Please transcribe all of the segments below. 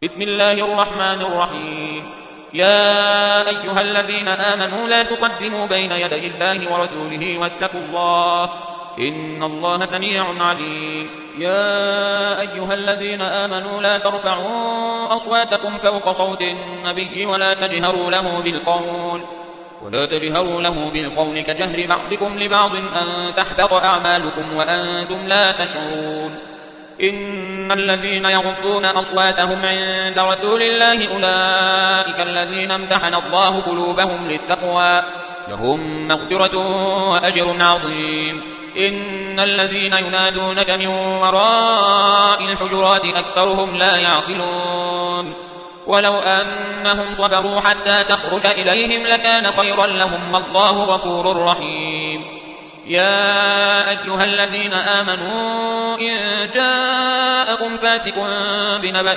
بسم الله الرحمن الرحيم. يا أيها الذين آمنوا لا تقدموا بين يدي الله ورسوله واتقوا الله إن الله سميع عليم. يا أيها الذين آمنوا لا ترفعوا أصواتكم فوق صوت النبي ولا تجهروا له بالقول كجهر بعضكم لبعض أن تحبط أعمالكم وأنتم لا تشعرون. إن الذين يغضون أصواتهم عند رسول الله أولئك الذين امتحن الله قلوبهم للتقوى لهم مغفرة وأجر عظيم. إن الذين ينادونك من وراء الحجرات أكثرهم لا يعقلون. ولو أنهم صبروا حتى تخرج إليهم لكان خيرا لهم والله غفور رحيم. يا أيها الذين آمنوا إن جاءكم فاسق بنبأ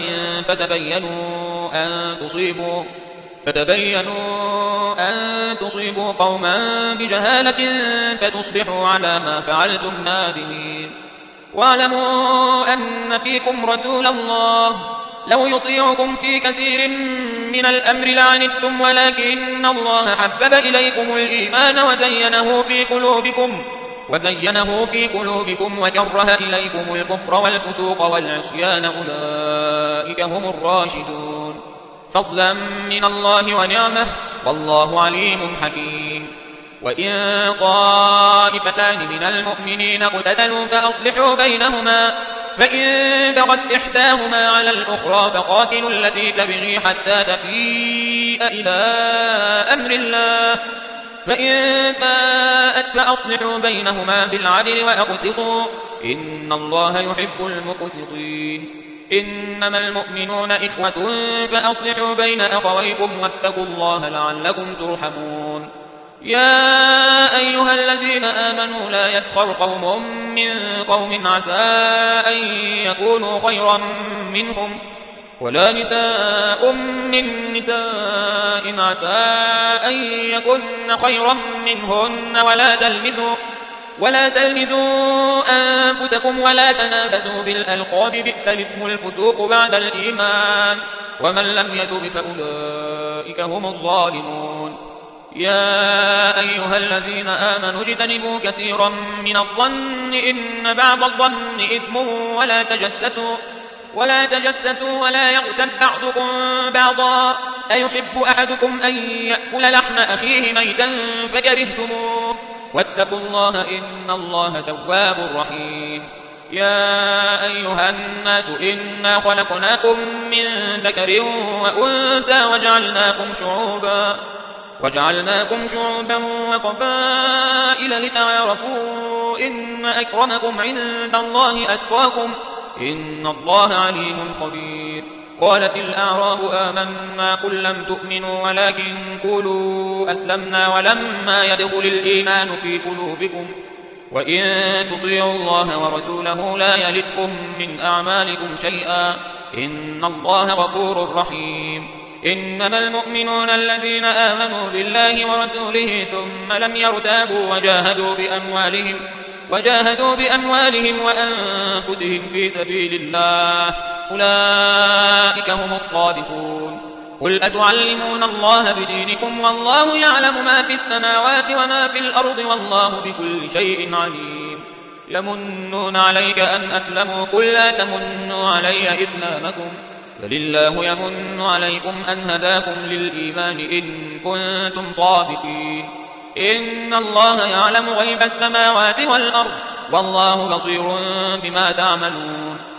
فتبينوا أن تصيبوا قوما بجهالة فتصبحوا على ما فعلتم نادمين. واعلموا أن فيكم رسول الله لو يطيعكم في كثير من الأمر لعنتم ولكن الله حبب إليكم الإيمان وزينه في قلوبكم وكره إليكم الكفر والفسوق والعصيان أولئك هم الراشدون فضلا من الله ونعمه والله عليم حكيم. وإن طائفتان من المؤمنين اقتتلوا فأصلحوا بينهما فإن بغت إحداهما على الأخرى فقاتلوا التي تبغي حتى تفيء إلى أمر الله فإن فاءت فأصلحوا بينهما بالعدل وأقسطوا إن الله يحب المقسطين. إنما المؤمنون إخوة فأصلحوا بين أخويكم واتقوا الله لعلكم ترحمون. يا أيها الذين آمنوا لا يسخر قوم من قوم عسى أن يكونوا خيرا منهم ولا نساء من نساء عسى أن يكن خيرا منهن ولا تلمزوا أنفسكم ولا تنابذوا بالألقاب بئس الاسم الفسوق بعد الإيمان ومن لم يتب فأولئك هم الظالمون. يا أيها الذين آمنوا اجتنبوا كثيرا من الظن إن بعض الظن إثم ولا تجسسوا ولا يغتب بعضكم بعضا أيحب أحدكم أن يأكل لحم أخيه ميتا فكرهتموه واتقوا الله إن الله تواب رحيم. يا أيها الناس إنا خلقناكم من ذكر وأنثى وجعلناكم شعوبا وقبائل لتعارفوا إن أكرمكم عند الله أتقاكم إن الله عليم خبير. قالت الأعراب آمنا قل لم تؤمنوا ولكن قولوا أسلمنا ولما يدخل الإيمان في قلوبكم وإن تطيعوا الله ورسوله لا يلتكم من أعمالكم شيئا إن الله غفور رحيم. إنما المؤمنون الذين آمنوا بالله ورسوله ثم لم يرتابوا وجاهدوا بأموالهم وأنفسهم في سبيل الله أولئك هم الصادقون. قل أتعلمون الله بدينكم والله يعلم ما في السماوات وما في الأرض والله بكل شيء عليم. يمنون عليك أن أسلموا قل لا تمنوا علي إسلامكم بل الله يمن عليكم أن هداكم للإيمان إن كنتم صادقين. إن الله يعلم غيب السماوات والأرض والله بصير بما تعملون.